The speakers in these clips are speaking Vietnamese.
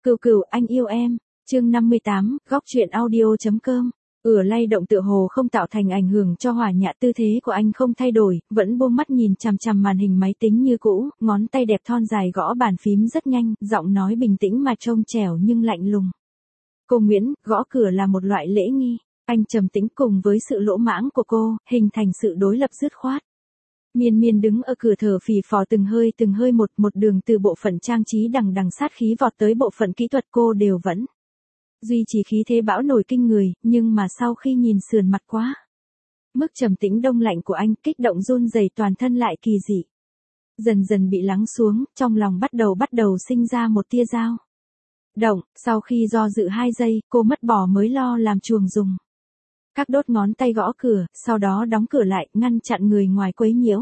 Cừu cừu anh yêu em. Chương 58, góc truyện audio.com. Lay động tựa hồ không tạo thành ảnh hưởng cho Hỏa Nhạ, tư thế của anh không thay đổi, vẫn buông mắt nhìn chằm chằm màn hình máy tính như cũ, ngón tay đẹp thon dài gõ bàn phím rất nhanh, giọng nói bình tĩnh mà trông trẻo nhưng lạnh lùng. Cô Nguyễn, gõ cửa là một loại lễ nghi. Anh trầm tĩnh cùng với sự lỗ mãng của cô, hình thành sự đối lập dứt khoát. Miên Miên đứng ở cửa thở phì phò từng hơi một đường từ bộ phận trang trí đằng đằng sát khí vọt tới bộ phận kỹ thuật, cô đều vẫn duy trì khí thế bão nổi kinh người, nhưng mà sau khi nhìn sườn mặt quá mức trầm tĩnh đông lạnh của anh, kích động run rẩy toàn thân lại kỳ dị dần dần bị lắng xuống, trong lòng bắt đầu sinh ra một tia dao động. Sau khi do dự 2 giây, cô mất bỏ mới lo làm chuồng dùng các đốt ngón tay gõ cửa, sau đó đóng cửa lại, ngăn chặn người ngoài quấy nhiễu.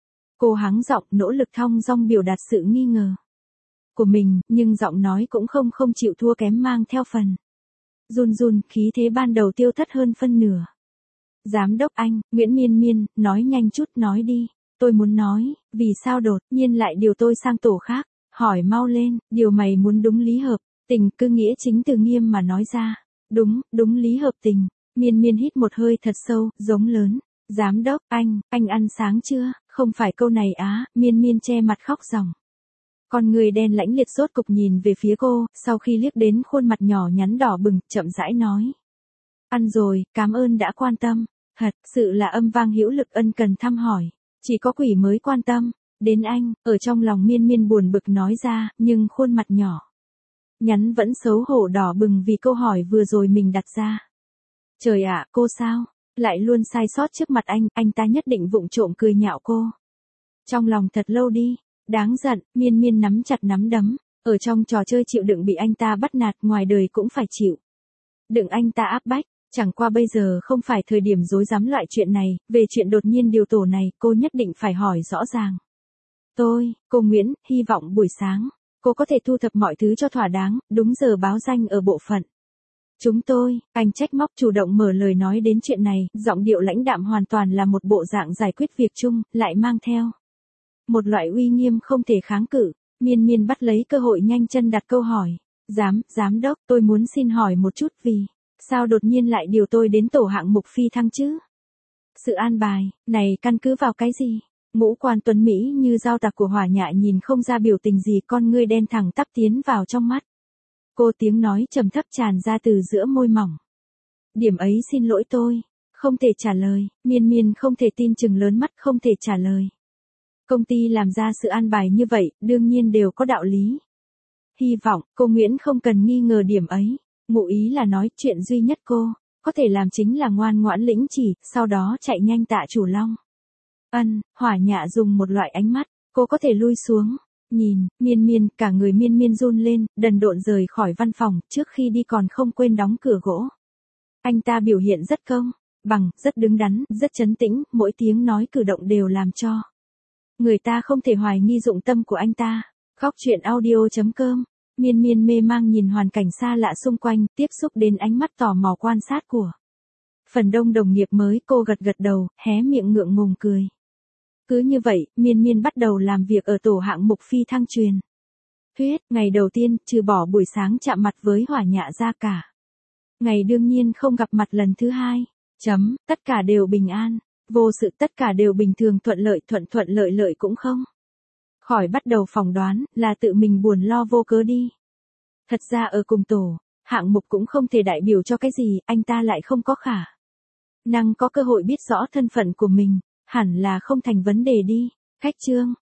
Cô hắng giọng, nỗ lực thong dong biểu đạt sự nghi ngờ của mình, nhưng giọng nói cũng không chịu thua kém, mang theo phần run, khí thế ban đầu tiêu thất hơn phân nửa. Giám đốc anh, Nguyễn Miên Miên, nói nhanh chút, nói đi. Tôi muốn nói, vì sao đột nhiên lại điều tôi sang tổ khác, hỏi mau lên, điều mày muốn đúng lý hợp tình, cứ nghĩa chính từ nghiêm mà nói ra. Đúng lý hợp tình. Miên Miên hít một hơi thật sâu, giống lớn. Giám đốc, anh ăn sáng chưa? Không phải câu này á. Miên Miên che mặt khóc ròng. Con người đen lãnh liệt sốt cục nhìn về phía cô, sau khi liếc đến khuôn mặt nhỏ nhắn đỏ bừng, chậm rãi nói. Ăn rồi, cảm ơn đã quan tâm. Thật sự là âm vang hữu lực ân cần thăm hỏi. Chỉ có quỷ mới quan tâm đến anh. Ở trong lòng Miên Miên buồn bực nói ra, nhưng khuôn mặt nhỏ nhắn vẫn xấu hổ đỏ bừng vì câu hỏi vừa rồi mình đặt ra. Trời ạ, cô sao lại luôn sai sót trước mặt anh ta nhất định vụng trộm cười nhạo cô. Trong lòng thật lâu đi. Đáng giận. Miên Miên nắm chặt nắm đấm, ở trong trò chơi chịu đựng bị anh ta bắt nạt, ngoài đời cũng phải chịu đựng anh ta áp bách. Chẳng qua bây giờ không phải thời điểm dối dám loại chuyện này, về chuyện đột nhiên điều tổ này, cô nhất định phải hỏi rõ ràng. Cô Nguyễn, hy vọng buổi sáng cô có thể thu thập mọi thứ cho thỏa đáng, đúng giờ báo danh ở bộ phận chúng tôi. Anh trách móc chủ động mở lời nói đến chuyện này, giọng điệu lãnh đạm hoàn toàn là một bộ dạng giải quyết việc chung, lại mang theo một loại uy nghiêm không thể kháng cự. Miên Miên bắt lấy cơ hội nhanh chân đặt câu hỏi. Giám đốc, tôi muốn xin hỏi một chút, vì sao đột nhiên lại điều tôi đến tổ hạng mục phi thăng chứ? Sự an bài này căn cứ vào cái gì? Ngũ quan tuấn Mỹ như dao tạc của Hỏa Nhạ nhìn không ra biểu tình gì, con ngươi đen thẳng tắp tiến vào trong mắt cô, tiếng nói trầm thấp tràn ra từ giữa môi mỏng. Điểm ấy xin lỗi tôi không thể trả lời. Miên Miên không thể tin, chừng lớn mắt, không thể trả lời. Công ty làm ra sự an bài như vậy, đương nhiên đều có đạo lý. Hy vọng cô Nguyễn không cần nghi ngờ điểm ấy. Ngụ ý là nói chuyện duy nhất cô có thể làm chính là ngoan ngoãn lĩnh chỉ, sau đó chạy nhanh tạ chủ Long. Hỏa Nhạ dùng một loại ánh mắt, cô có thể lui xuống nhìn Miên Miên, cả người Miên Miên run lên, đần độn rời khỏi văn phòng, trước khi đi còn không quên đóng cửa gỗ. Anh ta biểu hiện rất công bằng, rất đứng đắn, rất trấn tĩnh, mỗi tiếng nói cử động đều làm cho người ta không thể hoài nghi dụng tâm của anh ta. Góc truyện audio.com. Miên Miên mê mang nhìn hoàn cảnh xa lạ xung quanh, tiếp xúc đến ánh mắt tò mò quan sát của phần đông đồng nghiệp mới, cô gật đầu, hé miệng ngượng ngùng cười. Cứ như vậy, Miên Miên bắt đầu làm việc ở tổ hạng mục phi thăng truyền thuyết. Ngày đầu tiên, trừ bỏ buổi sáng chạm mặt với Hỏa Nhạ ra, cả ngày đương nhiên không gặp mặt lần thứ hai. Tất cả đều bình an vô sự, tất cả đều bình thường, thuận lợi cũng không khỏi bắt đầu phỏng đoán là tự mình buồn lo vô cớ đi. Thật ra ở cùng tổ hạng mục cũng không thể đại biểu cho cái gì, anh ta lại không có khả năng có cơ hội biết rõ thân phận của mình, hẳn là không thành vấn đề đi. Khách trương,